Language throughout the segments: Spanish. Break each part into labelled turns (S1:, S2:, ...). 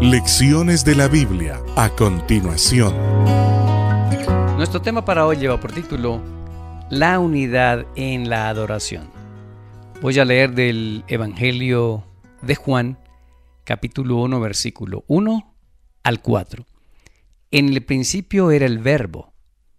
S1: Lecciones de la Biblia a continuación.
S2: Nuestro tema para hoy lleva por título La unidad en la adoración. Voy a leer del Evangelio de Juan, capítulo 1, versículo 1 al 4. En el principio era el Verbo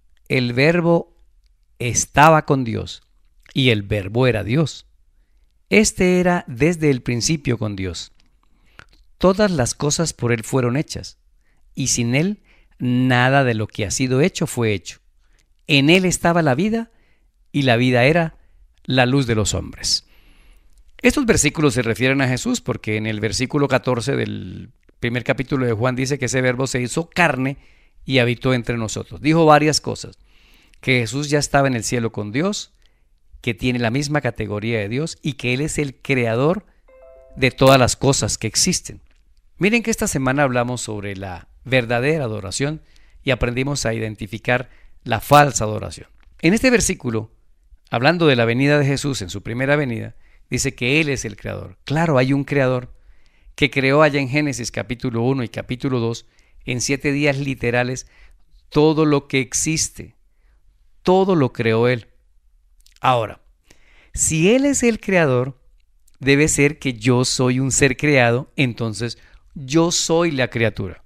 S2: estaba con Dios, y el Verbo era Dios. Este era desde el principio con Dios. Todas las cosas por Él fueron hechas, y sin Él nada de lo que ha sido hecho fue hecho. En Él estaba la vida, y la vida era la luz de los hombres. Estos versículos se refieren a Jesús porque en el versículo 14 del primer capítulo de Juan dice que ese Verbo se hizo carne y habitó entre nosotros. Dijo varias cosas: que Jesús ya estaba en el cielo con Dios, que tiene la misma categoría de Dios y que Él es el creador de todas las cosas que existen. Miren que esta semana hablamos sobre la verdadera adoración y aprendimos a identificar la falsa adoración. En este versículo, hablando de la venida de Jesús en su primera venida, dice que Él es el creador. Claro, hay un creador que creó allá en Génesis capítulo 1 y capítulo 2, en 7 días literales, todo lo que existe. Todo lo creó Él. Ahora, si Él es el creador, debe ser que yo soy un ser creado, entonces yo soy la criatura.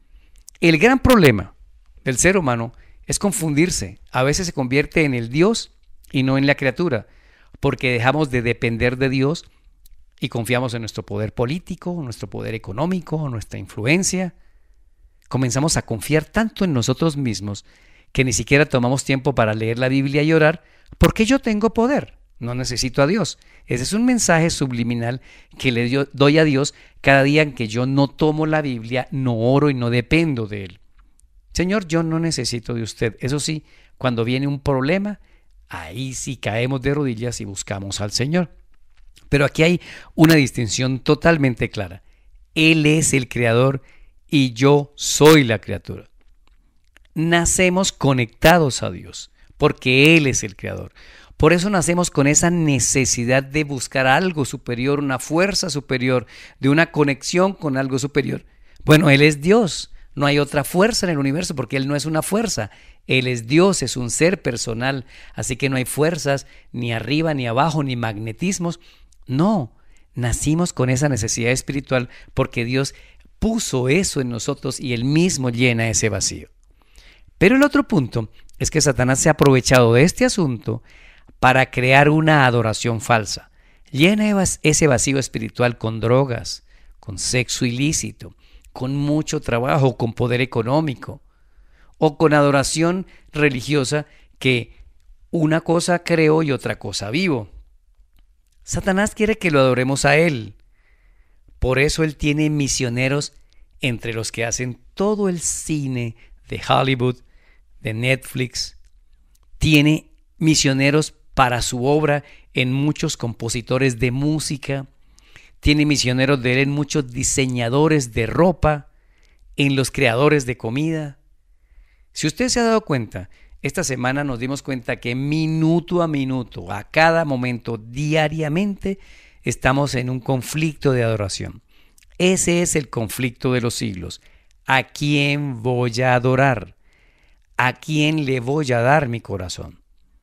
S2: El gran problema del ser humano es confundirse. A veces se convierte en el Dios y no en la criatura, porque dejamos de depender de Dios y confiamos en nuestro poder político, nuestro poder económico, nuestra influencia. Comenzamos a confiar tanto en nosotros mismos que ni siquiera tomamos tiempo para leer la Biblia y orar, porque yo tengo poder, no necesito a Dios. Ese es un mensaje subliminal que le doy a Dios cada día en que yo no tomo la Biblia, no oro y no dependo de Él. Señor, yo no necesito de usted. Eso sí, cuando viene un problema, ahí sí caemos de rodillas y buscamos al Señor. Pero aquí hay una distinción totalmente clara. Él es el creador y yo soy la criatura. Nacemos conectados a Dios, porque Él es el creador. Por eso nacemos con esa necesidad de buscar algo superior, una fuerza superior, de una conexión con algo superior. Bueno, Él es Dios, no hay otra fuerza en el universo porque Él no es una fuerza. Él es Dios, es un ser personal, así que no hay fuerzas ni arriba ni abajo ni magnetismos. No, nacimos con esa necesidad espiritual porque Dios puso eso en nosotros y Él mismo llena ese vacío. Pero el otro punto es que Satanás se ha aprovechado de este asunto para crear una adoración falsa. Llena ese vacío espiritual con drogas, con sexo ilícito, con mucho trabajo, con poder económico o con adoración religiosa que una cosa creo y otra cosa vivo. Satanás quiere que lo adoremos a Él. Por eso Él tiene misioneros entre los que hacen todo el cine de Hollywood, de Netflix. Tiene misioneros para su obra en muchos compositores de música. Tiene misioneros de Él en muchos diseñadores de ropa, en los creadores de comida. Si usted se ha dado cuenta, esta semana nos dimos cuenta que minuto a minuto, a cada momento, diariamente, estamos en un conflicto de adoración. Ese es el conflicto de los siglos. ¿A quién voy a adorar? ¿A quién le voy a dar mi corazón?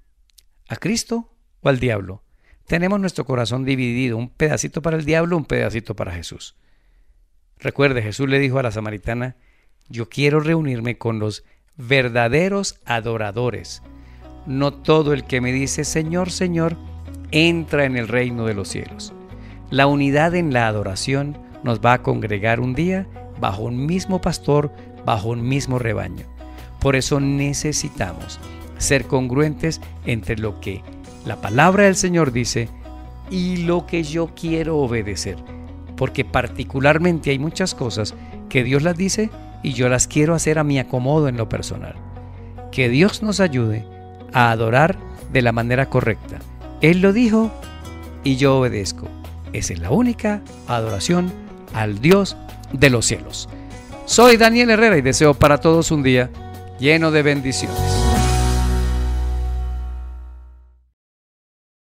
S2: ¿A Cristo o al diablo? Tenemos nuestro corazón dividido, un pedacito para el diablo, un pedacito para Jesús. Recuerde, Jesús le dijo a la samaritana: yo quiero reunirme con los verdaderos adoradores. No todo el que me dice Señor, Señor, entra en el reino de los cielos. La unidad en la adoración nos va a congregar un día bajo un mismo pastor, bajo un mismo rebaño. Por eso necesitamos ser congruentes entre lo que la palabra del Señor dice y lo que yo quiero obedecer. Porque particularmente hay muchas cosas que Dios las dice y yo las quiero hacer a mi acomodo en lo personal. Que Dios nos ayude a adorar de la manera correcta. Él lo dijo y yo obedezco. Esa es la única adoración al Dios de los cielos. Soy Daniel Herrera y deseo para todos un día lleno de bendiciones.